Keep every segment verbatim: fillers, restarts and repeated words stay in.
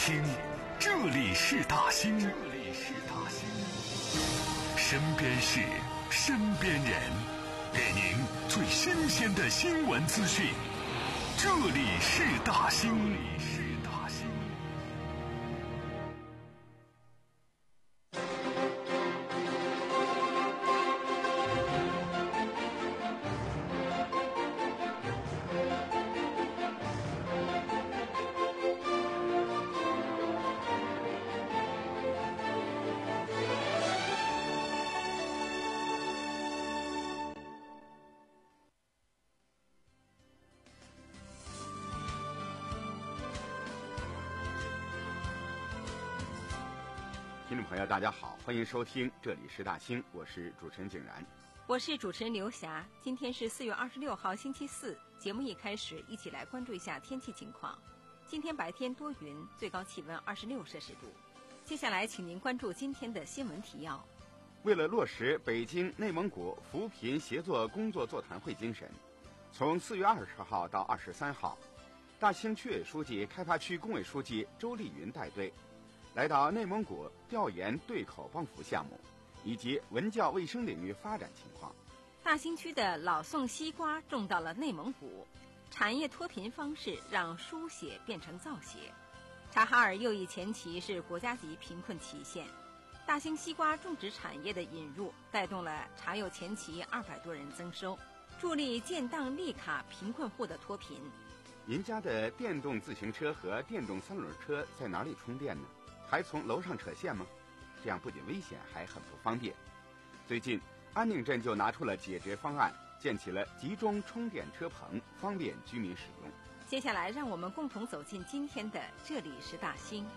听，这里是大兴，这里是大兴，身边事，身边人，给您最新鲜的新闻资讯。这里是大兴，这里是大兴。 听众朋友大家好，欢迎收听这里是大兴，我是主持人景然， 我是主持人刘霞。今天是四月二十六号星期四，节目一开始一起来关注一下天气情况。今天白天多云，最高气温二十六摄氏度。接下来请您关注今天的新闻提要。 为了落实北京内蒙古扶贫协作工作座谈会精神，从四月二十号到二十三号，大兴区委书记、开发区工委书记周丽云带队来到内蒙古调研对口帮扶项目以及文教卫生领域发展情况。 大兴区的老宋西瓜种到了内蒙古，产业脱贫方式让书写变成造写。察哈尔右翼前旗是国家级贫困旗县，大兴西瓜种植产业的引入带动了察右前旗二百多人增收，助力建档立卡贫困户的脱贫。 您家的电动自行车和电动三轮车在哪里充电呢？还从楼上扯线吗？这样不仅危险，还很不方便。最近，安宁镇就拿出了解决方案，建起了集中充电车棚，方便居民使用。 接下来，让我们共同走进今天的这里是大兴。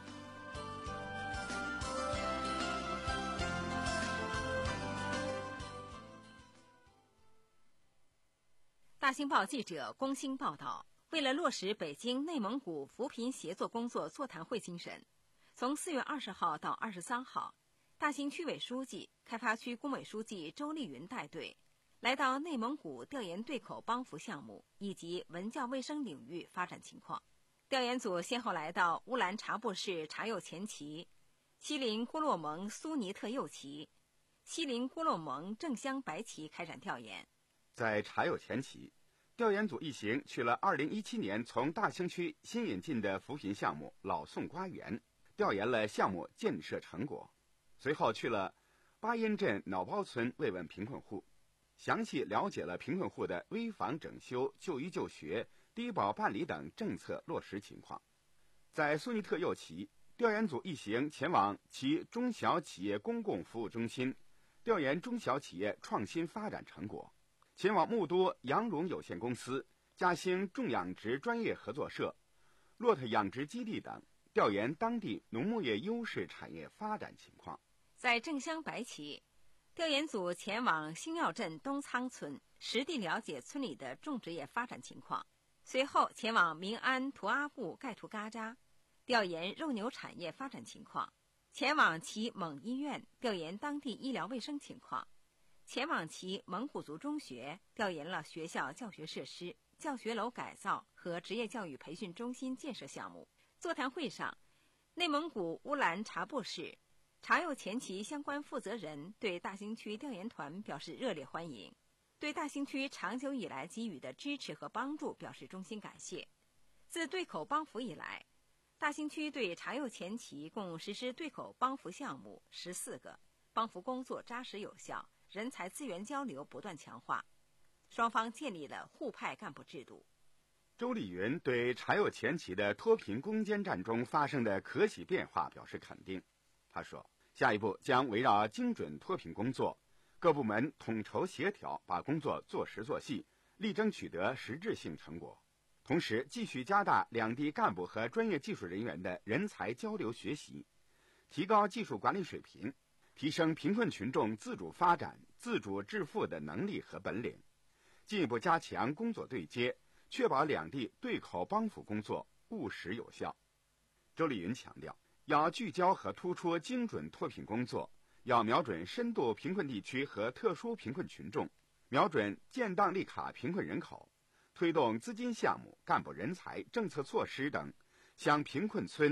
大兴报记者龚兴报道，为了落实北京内蒙古扶贫协作工作座谈会精神，从四月二十号到二十三号，大兴区委书记、开发区工委书记周丽云带队来到内蒙古调研对口帮扶项目以及文教卫生领域发展情况。调研组先后来到乌兰察布市察右前旗、锡林郭勒盟苏尼特右旗、锡林郭勒盟正乡白旗开展调研。 在察右前旗，调研组一行去了二零一七年从大兴区新引进的扶贫项目老宋瓜园，调研了项目建设成果。随后去了巴音镇脑包村慰问贫困户，详细了解了贫困户的危房整修、就医就学、低保办理等政策落实情况。在苏尼特右旗，调研组一行前往其中小企业公共服务中心，调研中小企业创新发展成果。前往木都羊绒有限公司、嘉兴种养殖专业合作社、骆驼养殖基地等，调研当地农牧业优势产业发展情况。 在正乡白旗，调研组前往星耀镇东仓村，实地了解村里的种植业发展情况。随后前往明安图阿固盖图嘎扎，调研肉牛产业发展情况。前往其蒙医院，调研当地医疗卫生情况。前往其蒙古族中学，调研了学校教学设施、教学楼改造和职业教育培训中心建设项目。座谈会上，内蒙古乌兰察布市察右前旗相关负责人对大兴区调研团表示热烈欢迎，对大兴区长久以来给予的支持和帮助表示衷心感谢。自对口帮扶以来，大兴区对察右前旗共实施对口帮扶项目十四个，帮扶工作扎实有效，人才资源交流不断强化，双方建立了互派干部制度。 周丽云对察右前旗的脱贫攻坚战中发生的可喜变化表示肯定。他说，下一步将围绕精准脱贫工作，各部门统筹协调，把工作做实做细，力争取得实质性成果。同时继续加大两地干部和专业技术人员的人才交流学习，提高技术管理水平，提升贫困群众自主发展、自主致富的能力和本领，进一步加强工作对接，确保两地对口帮扶工作务实有效。周丽云强调，要聚焦和突出精准脱贫工作，要瞄准深度贫困地区和特殊贫困群众，瞄准建档立卡贫困人口，推动资金项目、干部人才、政策措施等向贫困村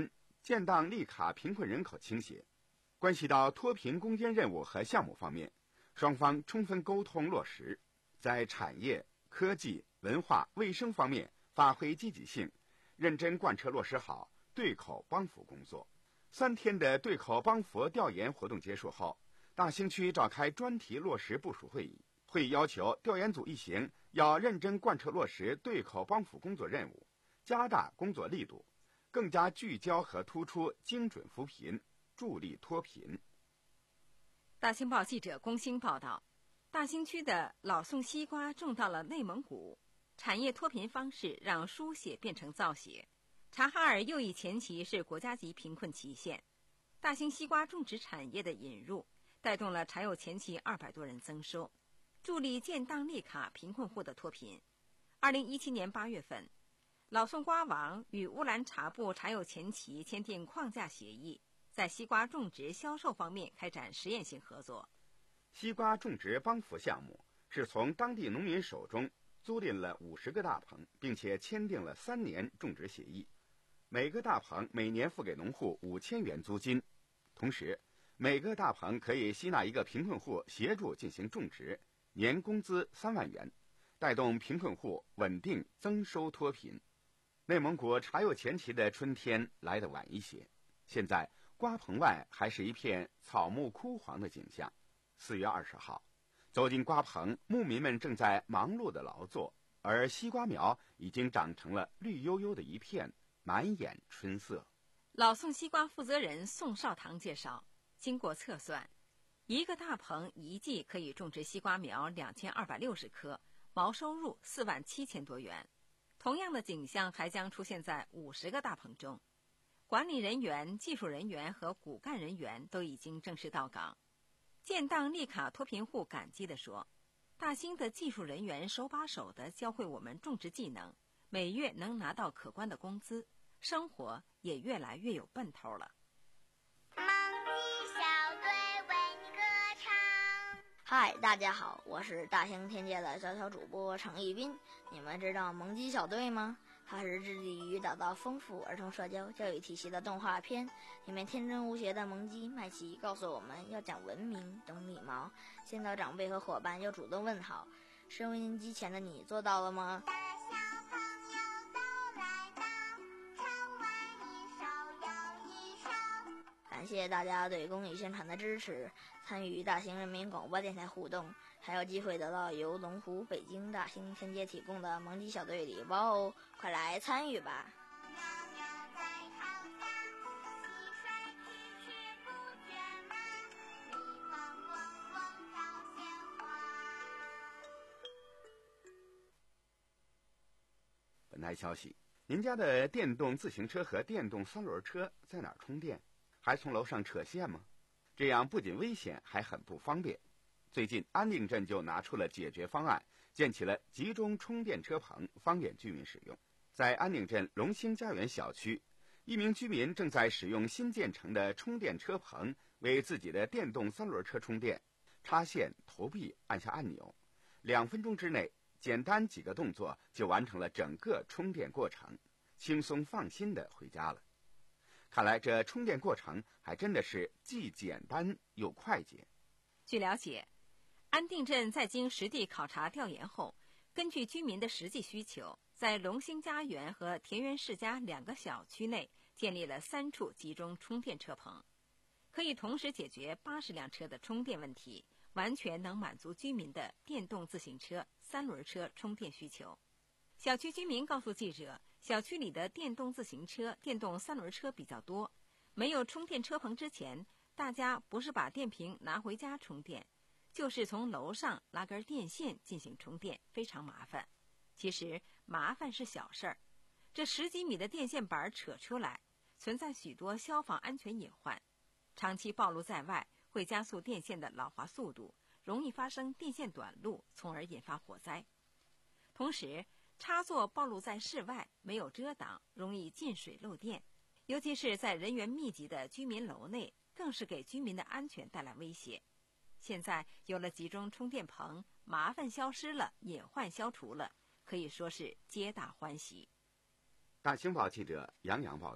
建档立卡贫困人口倾斜。关系到脱贫攻坚任务和项目方面，双方充分沟通落实，在产业、科技、文化、卫生方面发挥积极性，认真贯彻落实好对口帮扶工作。三天的对口帮扶调研活动结束后，大兴区召开专题落实部署会议。会议要求调研组一行要认真贯彻落实对口帮扶工作任务，加大工作力度，更加聚焦和突出精准扶贫，助力脱贫。 大兴报记者龚兴报道，大兴区的老宋西瓜种到了内蒙古，产业脱贫方式让书写变成造写。察哈尔右翼前旗是国家级贫困旗县，大兴西瓜种植产业的引入，带动了柴油前旗二百多人增收，助力建档立卡贫困户的脱贫。二零一七年八月份，老宋瓜王与乌兰察布柴油前旗签订框架协议，在西瓜种植销售方面开展实验性合作。 西瓜种植帮扶项目是从当地农民手中租赁了五十个大棚，并且签订了三年种植协议，每个大棚每年付给农户五千元租金，同时每个大棚可以吸纳一个贫困户协助进行种植，年工资三万元，带动贫困户稳定增收脱贫。内蒙古茶有前旗的春天来得晚一些，现在瓜棚外还是一片草木枯黄的景象。四月二十号，走进瓜棚，牧民们正在忙碌的劳作，而西瓜苗已经长成了绿油油的一片，满眼春色。 老宋西瓜负责人宋少堂介绍，经过测算，一个大棚一季可以种植西瓜苗两千二百六十棵，毛收入四万七千多元。同样的景象还将出现在五十个大棚中。管理人员、技术人员和骨干人员都已经正式到岗。建档立卡脱贫户感激地说，大兴的技术人员手把手地教会我们种植技能，每月能拿到可观的工资，生活也越来越有奔头了。 蒙鸡小队为你歌唱。 嗨，大家好，我是大兴天界的小小主播程一斌。你们知道蒙鸡小队吗？它是致力于打造丰富儿童社交教育体系的动画片，里面天真无邪的蒙鸡麦琪告诉我们要讲文明、懂礼貌。见到长辈和伙伴要主动问好。收音机前的你做到了吗？感谢大家对公益宣传的支持，参与大兴人民广播电台互动，还有机会得到由龙湖、北京、大兴天街提供的蒙鸡小队礼包哦！快来参与吧！ 本台消息，您家的电动自行车和电动三轮车在哪儿充电？还从楼上扯线吗？这样不仅危险，还很不方便。最近安定镇就拿出了解决方案，建起了集中充电车棚，方便居民使用。在安定镇龙兴家园小区，一名居民正在使用新建成的充电车棚为自己的电动三轮车充电，插线、投币，按下按钮，两分钟之内，简单几个动作就完成了整个充电过程，轻松放心地回家了。看来这充电过程还真的是既简单又快捷。 据了解，安定镇在经实地考察调研后，根据居民的实际需求，在龙兴家园和田园世家两个小区内建立了三处集中充电车棚，可以同时解决八十辆车的充电问题，完全能满足居民的电动自行车、三轮车充电需求。小区居民告诉记者，小区里的电动自行车、电动三轮车比较多，没有充电车棚之前，大家不是把电瓶拿回家充电，就是从楼上拉根电线进行充电，非常麻烦。其实麻烦是小事儿，这十几米的电线板扯出来，存在许多消防安全隐患，长期暴露在外会加速电线的老化速度，容易发生电线短路，从而引发火灾。同时插座暴露在室外，没有遮挡，容易进水漏电，尤其是在人员密集的居民楼内，更是给居民的安全带来威胁。现在有了集中充电棚，麻烦消失了，隐患消除了，可以说是皆大欢喜。 大兴报记者杨洋报道，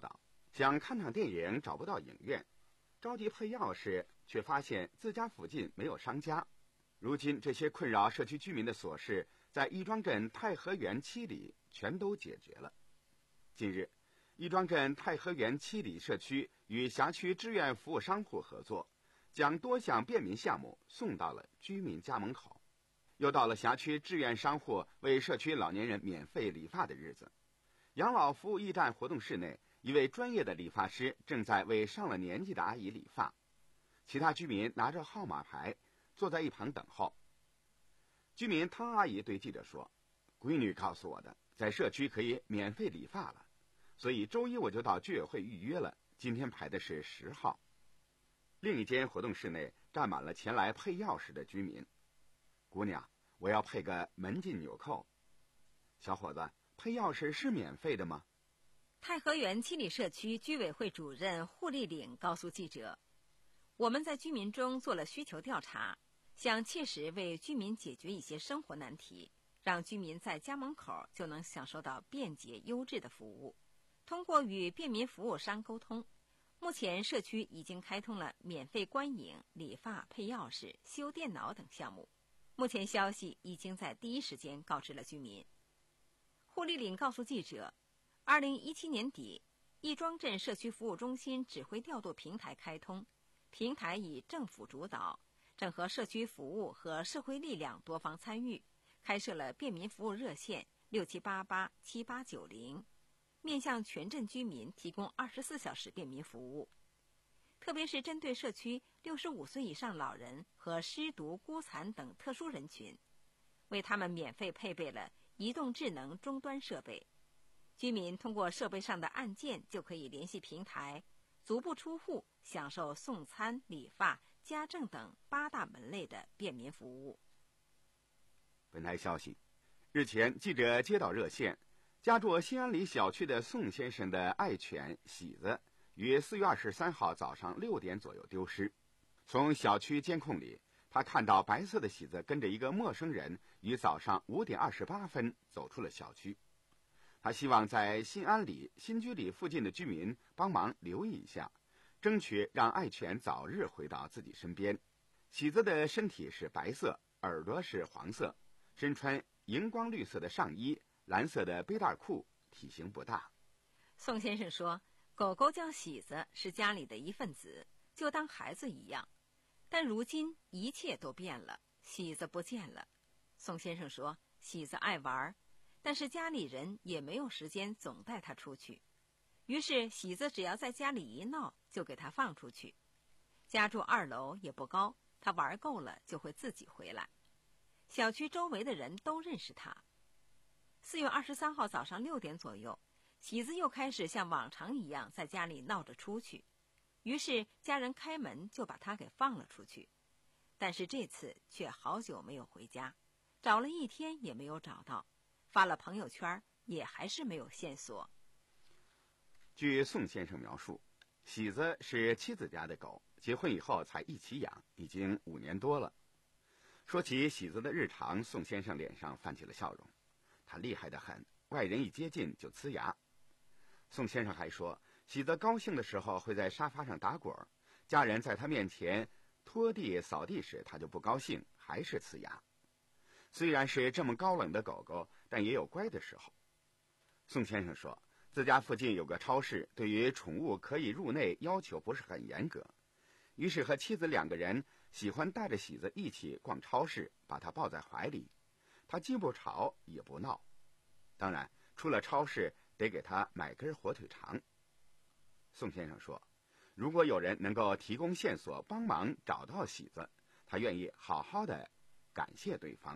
想看场电影找不到影院，着急配钥匙，却发现自家附近没有商家。如今这些困扰社区居民的琐事，在亦庄镇太和园七里全都解决了。近日，亦庄镇太和园七里社区与辖区志愿服务商户合作，将多项便民项目送到了居民家门口。又到了辖区志愿商户为社区老年人免费理发的日子。养老服务驿站活动室内，一位专业的理发师正在为上了年纪的阿姨理发，其他居民拿着号码牌坐在一旁等候。居民汤阿姨对记者说：“闺女告诉我的，在社区可以免费理发了，所以周一我就到居委会预约了，今天排的是十号。”另一间活动室内站满了前来配钥匙的居民。姑娘，我要配个门禁纽扣。小伙子，配钥匙是免费的吗？ 太和园七里社区居委会主任户立岭告诉记者：“我们在居民中做了需求调查，想切实为居民解决一些生活难题，让居民在家门口就能享受到便捷优质的服务。通过与便民服务商沟通，目前社区已经开通了免费观影、理发、配钥匙、修电脑等项目。目前消息已经在第一时间告知了居民。”户立岭告诉记者，二零一七年底，亦庄镇社区服务中心指挥调度平台开通，平台以政府主导，整合社区服务和社会力量多方参与，开设了便民服务热线六七八八七八九零，面向全镇居民提供二十四小时便民服务。特别是针对社区六十五岁以上老人和失独、孤残等特殊人群，为他们免费配备了移动智能终端设备。居民通过设备上的按键就可以联系平台，足不出户享受送餐、理发、家政等八大门类的便民服务。 本台消息，日前记者接到热线，家住新安里小区的宋先生的爱犬喜子于四月二十三号早上六点左右丢失。从小区监控里，他看到白色的喜子跟着一个陌生人于早上五点二十八分走出了小区。他希望在新安里、新居里附近的居民帮忙留意一下，争取让爱犬早日回到自己身边。喜子的身体是白色，耳朵是黄色，身穿荧光绿色的上衣，蓝色的背带裤，体型不大。 宋先生说，狗狗叫喜子是家里的一份子，就当孩子一样。但如今一切都变了，喜子不见了。宋先生说，喜子爱玩，但是家里人也没有时间总带他出去。于是喜子只要在家里一闹，就给他放出去。家住二楼也不高，他玩够了就会自己回来。小区周围的人都认识他。四月二十三号早上六点左右，喜子又开始像往常一样在家里闹着出去，于是家人开门就把他给放了出去。但是这次却好久没有回家，找了一天也没有找到，发了朋友圈也还是没有线索。 据宋先生描述，喜子是妻子家的狗，结婚以后才一起养，已经五年多了。说起喜子的日常，宋先生脸上泛起了笑容。他厉害得很，外人一接近就呲牙。宋先生还说，喜子高兴的时候会在沙发上打滚，家人在他面前拖地扫地时，他就不高兴，还是呲牙。虽然是这么高冷的狗狗，但也有乖的时候。宋先生说，自家附近有个超市，对于宠物可以入内要求不是很严格，于是和妻子两个人喜欢带着喜子一起逛超市，把他抱在怀里，他既不吵也不闹。当然，出了超市得给他买根火腿肠。宋先生说，如果有人能够提供线索帮忙找到喜子，他愿意好好的感谢对方。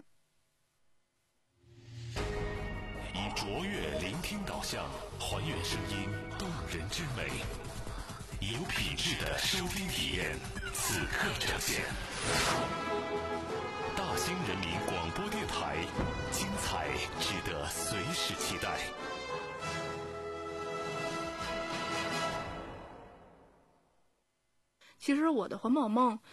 以卓越聆听导向，还原声音动人之美，有品质的收听体验，此刻呈现。大兴人民广播电台，精彩值得随时期待。 其实我的环保梦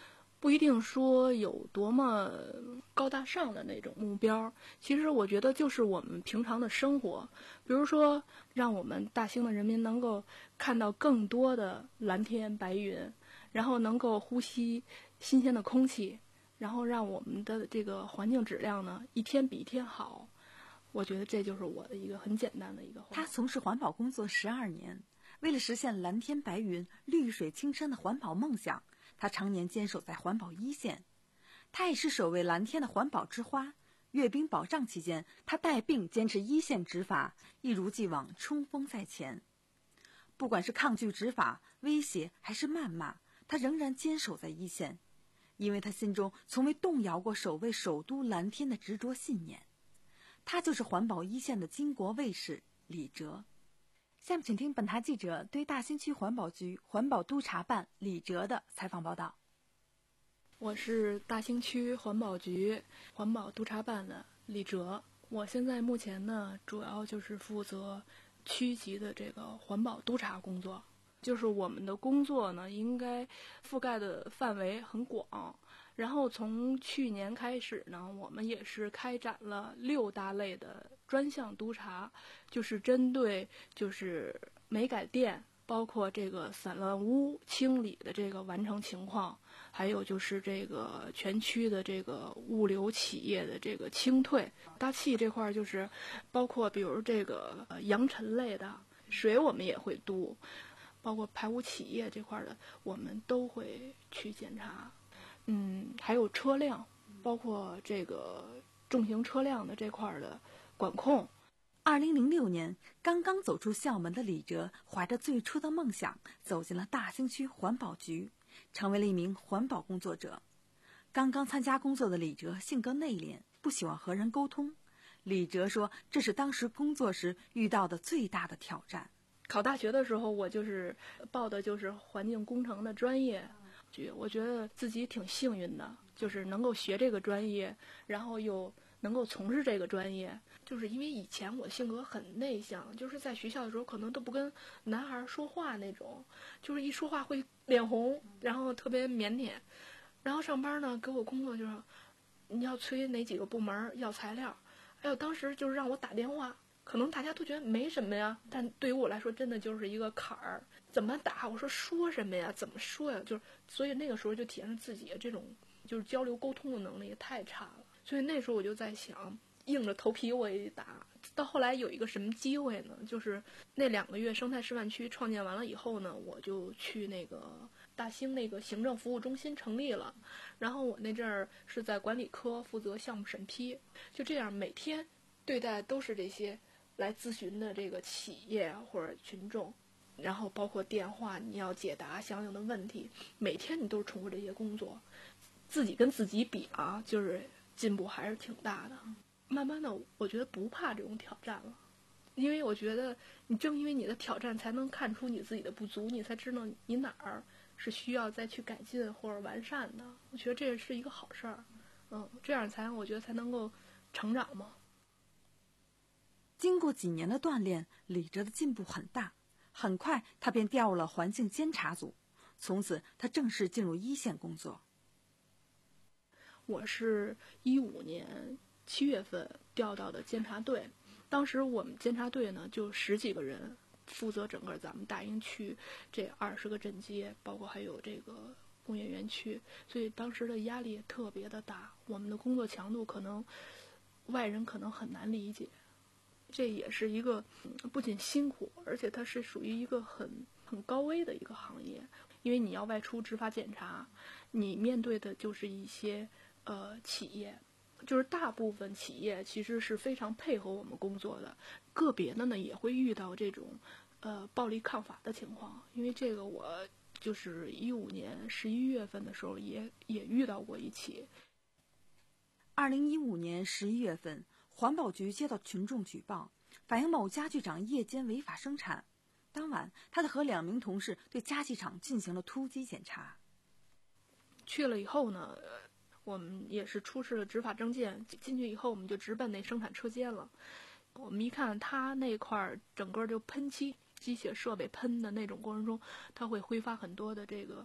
不一定说有多么高大上的那种目标，其实我觉得就是我们平常的生活，比如说让我们大兴的人民能够看到更多的蓝天白云，然后能够呼吸新鲜的空气，然后让我们的这个环境质量呢一天比一天好。我觉得这就是我的一个很简单的一个话。 他从事环保工作十二年，为了实现蓝天白云、绿水青山的环保梦想，他常年坚守在环保一线。他也是首位蓝天的环保之花。阅兵保障期间，他带病坚持一线执法，一如既往冲锋在前。不管是抗拒执法、威胁还是谩骂，他仍然坚守在一线，因为他心中从未动摇过守卫首都蓝天的执着信念。他就是环保一线的巾帼卫士李哲。下面请听本台记者对大兴区环保局环保督察办李哲的采访报道。 我是大兴区环保局环保督察办的李哲，我现在目前呢，主要就是负责区级的这个环保督察工作。就是我们的工作呢，应该覆盖的范围很广。然后从去年开始呢，我们也是开展了六大类的专项督查，就是针对就是煤改电，包括这个散乱污清理的这个完成情况，还有就是这个全区的这个物流企业的这个清退。大气这块就是包括比如这个扬尘类的水，我们也会督，包括排污企业这块的，我们都会去检查。嗯，还有车辆，包括这个重型车辆的这块的管控。 二零零六年，刚刚走出校门的李哲，怀着最初的梦想，走进了大兴区环保局，成为了一名环保工作者。刚刚参加工作的李哲性格内敛，不喜欢和人沟通。李哲说，这是当时工作时遇到的最大的挑战。 考大学的时候，我就是报的就是环境工程的专业。我觉得自己挺幸运的，就是能够学这个专业，然后又能够从事这个专业。就是因为以前我性格很内向，就是在学校的时候可能都不跟男孩说话那种，就是一说话会脸红，然后特别腼腆。然后上班呢，给我工作就是你要催哪几个部门要材料，还有当时就是让我打电话，可能大家都觉得没什么呀，但对于我来说真的就是一个坎儿。怎么打？我说说什么呀？怎么说呀？就是所以那个时候就体现自己这种就是交流沟通的能力太差了。所以那时候我就在想，硬着头皮我也得打。到后来有一个什么机会呢？就是那两个月生态示范区创建完了以后呢，我就去那个大兴那个行政服务中心成立了。然后我那阵儿是在管理科负责项目审批，就这样每天对待都是这些来咨询的这个企业或者群众。然后包括电话，你要解答相应的问题，每天你都是重复这些工作，自己跟自己比啊，就是进步还是挺大的。慢慢的，我觉得不怕这种挑战了，因为我觉得你正因为你的挑战，才能看出你自己的不足，你才知道你哪儿是需要再去改进或者完善的。我觉得这是一个好事儿，嗯，这样才我觉得才能够成长嘛。 经过几年的锻炼，李哲的进步很大。很快他便调入了环境监察组，从此他正式进入一线工作。 我是一五年七月份调到的监察队，当时我们监察队呢就十几个人，负责整个咱们大兴区这二十个镇街，包括还有这个工业园区，所以当时的压力也特别的大，我们的工作强度可能外人可能很难理解。这也是一个不仅辛苦，而且它是属于一个很很高危的一个行业，因为你要外出执法检查，你面对的就是一些呃企业，就是大部分企业其实是非常配合我们工作的，个别的呢也会遇到这种呃暴力抗法的情况，因为这个我就是一五年十一月份的时候也也遇到过一起。 二零一五年十一月份。环保局接到群众举报，反映某家具厂夜间违法生产。当晚，他和两名同事对家具厂进行了突击检查。 去了以后呢，我们也是出示了执法证件，进去以后我们就直奔那生产车间了。我们一看他那块整个就喷漆机械设备喷的那种过程中，它会挥发很多的这个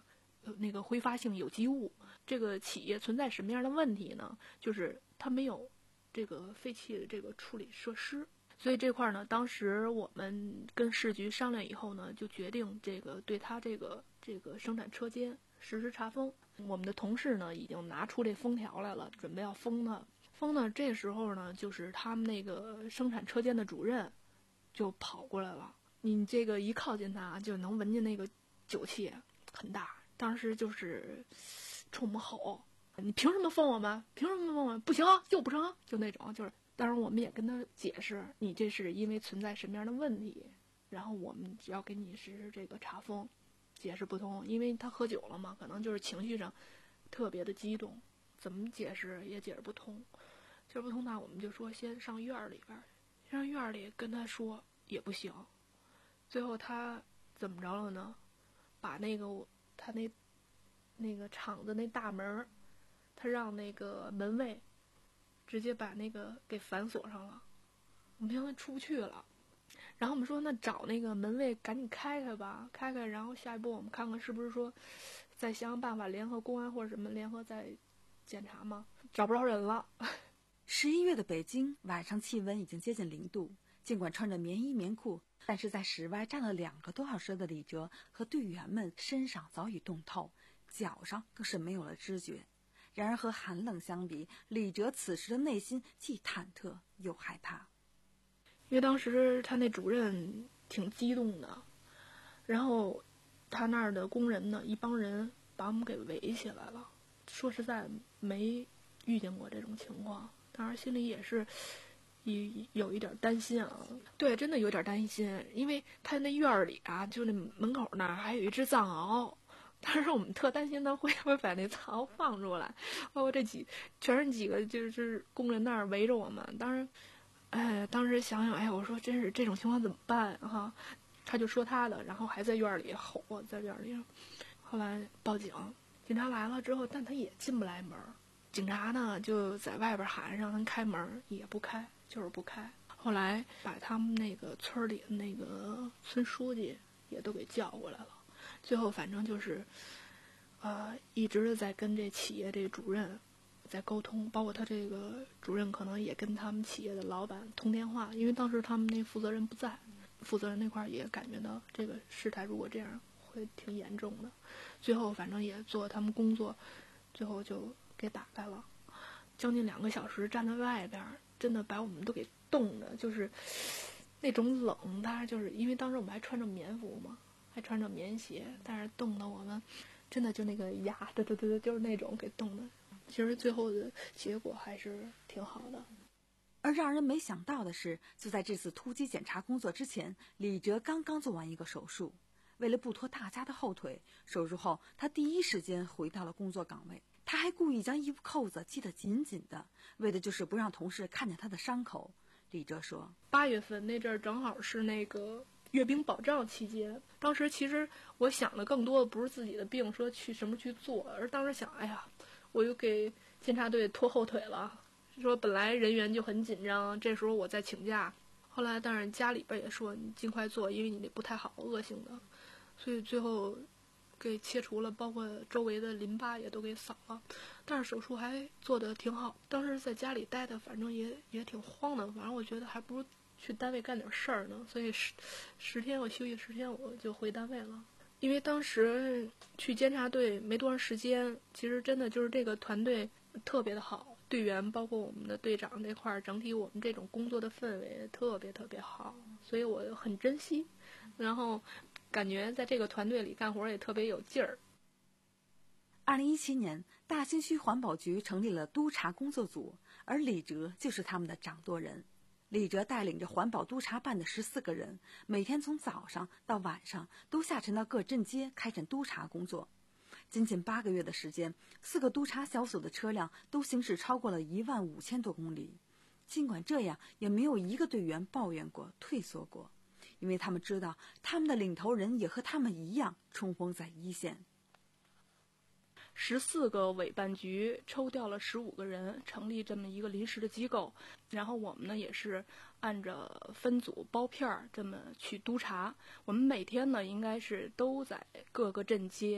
那个挥发性有机物。这个企业存在什么样的问题呢？就是它没有这个废弃的这个处理设施。所以这块呢，当时我们跟市局商量以后呢，就决定这个对它这个这个生产车间实施查封。我们的同事呢，已经拿出这封条来了，准备要封它。封呢，这时候呢，就是他们那个生产车间的主任就跑过来了。你这个一靠近他，就能闻见那个酒气很大。当时就是冲我们吼：“你凭什么封我们？凭什么封我们？不行，就不成！”就那种，就是。当然，我们也跟他解释，你这是因为存在什么样的问题，然后我们只要给你实施这个查封。解释不通，因为他喝酒了嘛，可能就是情绪上特别的激动，怎么解释也解释不通。解释不通呢，我们就说先上院里边，上院里跟他说也不行。最后他怎么着了呢？把那个他那那个厂子那大门，他让那个门卫直接把那个给反锁上了，我们现在出不去了。然后我们说那找那个门卫赶紧开开吧，开开，然后下一步我们看看是不是说再想想办法联合公安或者什么联合再检查吗？找不着人了。 十一月的北京晚上气温已经接近零度，尽管穿着棉衣棉裤，但是在室外站了两个多小时的李哲和队员们身上早已冻透，脚上更是没有了知觉。然而和寒冷相比，李哲此时的内心既忐忑又害怕。 因为当时他那主任挺激动的，然后他那儿的工人呢，一帮人把我们给围起来了。说实在没遇见过这种情况，当然心里也是有有一点担心啊。对，真的有点担心，因为他那院里啊，就那门口那儿还有一只藏獒。但是我们特担心他会不会把那藏獒放出来，包括这几全是几个就是工人那儿围着我们。当时哎，当时想想，哎，我说真是这种情况怎么办哈？他就说他的，然后还在院里吼，在院里。后来报警，警察来了之后，但他也进不来门。警察呢就在外边喊让他开门，也不开，就是不开。后来把他们那个村里的那个村书记也都给叫过来了。最后反正就是，呃，一直在跟这企业这主任在沟通，包括他这个主任可能也跟他们企业的老板通电话，因为当时他们那负责人不在，负责人那块也感觉到这个事态如果这样会挺严重的。最后反正也做他们工作，最后就给打开了，将近两个小时站在外边，真的把我们都给冻的，就是那种冷。当然就是因为当时我们还穿着棉服嘛，还穿着棉鞋，但是冻得我们真的就那个牙，对对对，就是那种给冻的。其实最后的结果还是挺好的。 而让人没想到的是，就在这次突击检查工作之前，李哲刚刚做完一个手术。为了不拖大家的后腿，手术后他第一时间回到了工作岗位。他还故意将衣服扣子系得紧紧的，为的就是不让同事看见他的伤口。李哲说， 八月份那阵儿正好是那个阅兵保障期间，当时其实我想的更多的不是自己的病说去什么去做，而当时想，哎呀，我又给监察队拖后腿了，说本来人员就很紧张，这时候我再请假。后来但是家里边也说你尽快做，因为你那不太好，恶性的，所以最后给切除了，包括周围的淋巴也都给扫了。但是手术还做得挺好，当时在家里待的反正也也挺慌的，反正我觉得还不如去单位干点事儿呢，所以十十天我休息十天我就回单位了。因为当时去监察队没多长时间，其实真的就是这个团队特别的好，队员包括我们的队长这块儿，整体我们这种工作的氛围特别特别好，所以我很珍惜，然后感觉在这个团队里干活也特别有劲儿。 二零一七年，大兴区环保局成立了督查工作组，而李哲就是他们的掌舵人。李哲带领着环保督查办的十四个人，每天从早上到晚上都下沉到各镇街开展督查工作。仅仅八个月的时间，四个督查小组的车辆都行驶超过了一万五千多公里。尽管这样，也没有一个队员抱怨过、退缩过，因为他们知道他们的领头人也和他们一样冲锋在一线。 十四个委办局抽调了十五个人，成立这么一个临时的机构。然后我们呢也是按照分组包片这么去督查。我们每天呢应该是都在各个镇街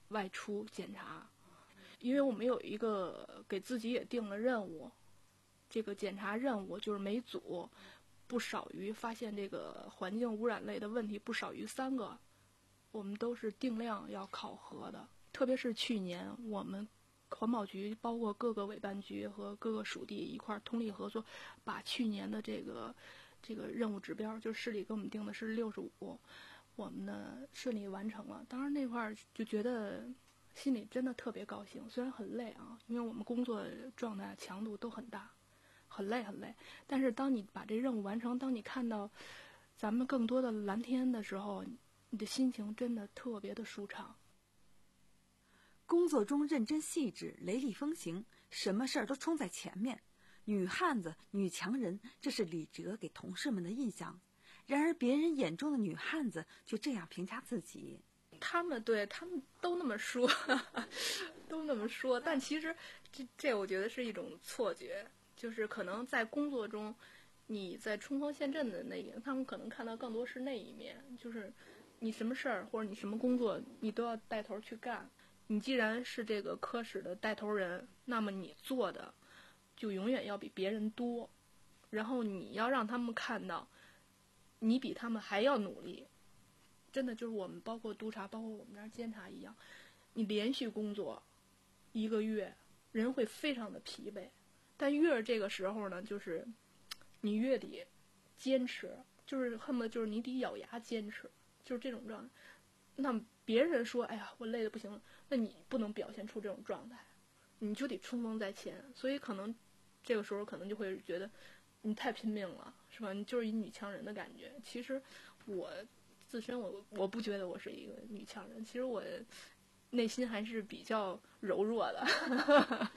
外出检查，因为我们有一个给自己也定了任务，这个检查任务就是每组不少于发现这个环境污染类的问题不少于三个，我们都是定量要考核的。特别是去年我们环保局包括各个委办局和各个属地一块儿通力合作，把去年的这个这个任务指标，就是市里给我们定的是六十五，我们呢顺利完成了。当然那块儿就觉得心里真的特别高兴，虽然很累啊，因为我们工作状态强度都很大，很累很累。但是当你把这任务完成，当你看到咱们更多的蓝天的时候，你的心情真的特别的舒畅。 工作中认真细致，雷厉风行，什么事儿都冲在前面。女汉子、女强人，这是李哲给同事们的印象。然而别人眼中的女汉子却这样评价自己。 他们对他们都那么说，都那么说，但其实这这我觉得是一种错觉，就是可能在工作中，你在冲锋陷阵的那一，他们可能看到更多是那一面，就是你什么事儿或者你什么工作，你都要带头去干。你既然是这个科室的带头人，那么你做的就永远要比别人多，然后你要让他们看到你比他们还要努力。真的就是我们包括督查包括我们这儿监察一样，你连续工作一个月人会非常的疲惫，但越这个时候呢，就是你越得坚持，就是恨不得就是你得咬牙坚持，就是这种状态。那别人说哎呀我累得不行了，那你不能表现出这种状态，你就得冲锋在前。所以可能这个时候可能就会觉得你太拼命了，是吧？你就是一女强人的感觉。其实我自身我我不觉得我是一个女强人，其实我内心还是比较柔弱的。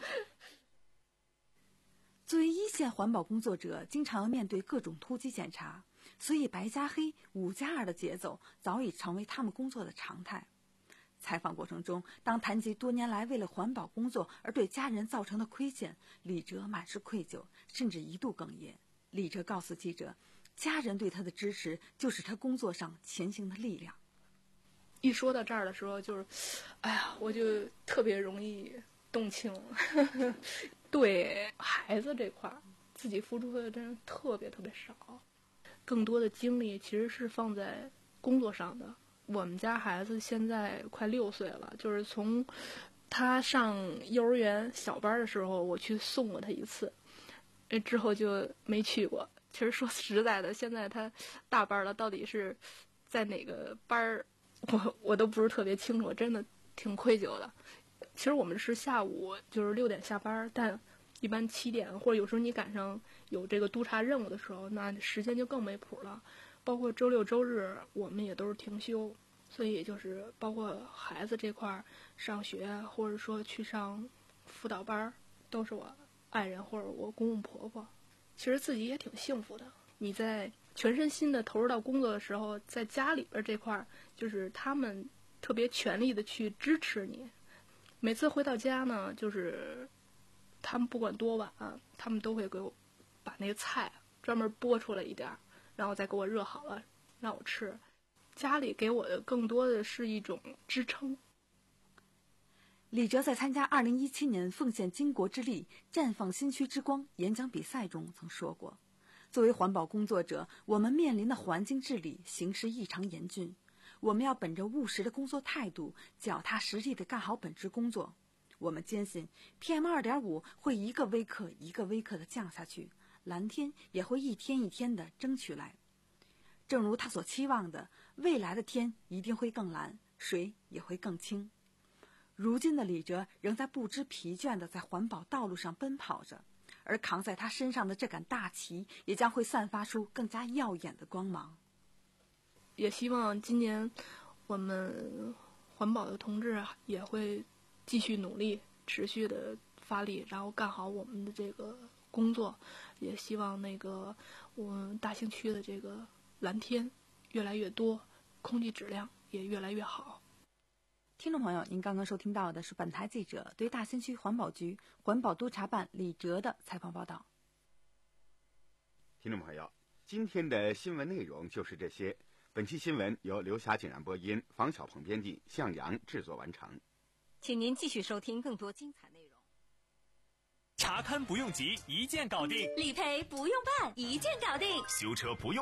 作为一线环保工作者，经常要面对各种突击检查，所以白加黑、五加二的节奏早已成为他们工作的常态。采访过程中，当谈及多年来为了环保工作而对家人造成的亏欠，李哲满是愧疚，甚至一度哽咽。李哲告诉记者，家人对他的支持就是他工作上前行的力量。 一说到这儿的时候，就是哎呀，我就特别容易动情。对孩子这块儿，自己付出的真是特别特别少，更多的精力其实是放在工作上的。我们家孩子现在快六岁了，就是从他上幼儿园小班的时候，我去送过他一次，之后就没去过。其实说实在的，现在他大班了，到底是在哪个班儿，我我都不是特别清楚，真的挺愧疚的。其实我们是下午就是六点下班，但一般七点或者有时候你赶上有这个督查任务的时候，那时间就更没谱了。包括周六周日我们也都是停休，所以就是包括孩子这块上学或者说去上辅导班，都是我爱人或者我公公婆婆。其实自己也挺幸福的，你在全身心的投入到工作的时候，在家里边这块就是他们特别全力的去支持你。每次回到家呢，就是他们不管多晚，他们都会给我把那个菜专门剥出来一点，然后再给我热好了让我吃。家里给我的更多的是一种支撑。 李哲在参加二零一七年奉献巾帼之力绽放新区之光演讲比赛中曾说过，作为环保工作者，我们面临的环境治理形势异常严峻，我们要本着务实的工作态度，脚踏实地地干好本职工作。我们坚信 P M 二点五 会一个微克一个微克地降下去，蓝天也会一天一天地争取来。正如他所期望的，未来的天一定会更蓝，水也会更清。如今的李哲仍在不知疲倦地在环保道路上奔跑着，而扛在他身上的这杆大旗也将会散发出更加耀眼的光芒。 也希望今年我们环保的同志也会继续努力，持续的发力，然后干好我们的这个工作。也希望那个我们大兴区的这个蓝天越来越多，空气质量也越来越好。 听众朋友，您刚刚收听到的是本台记者对大兴区环保局环保督察办李哲的采访报道。 听众朋友，今天的新闻内容就是这些。本期新闻由刘霞、景然播音，房小鹏编辑，向阳制作完成。 请您继续收听更多精彩内容。 查看不用急，一键搞定； 理赔不用办，一键搞定； 修车不用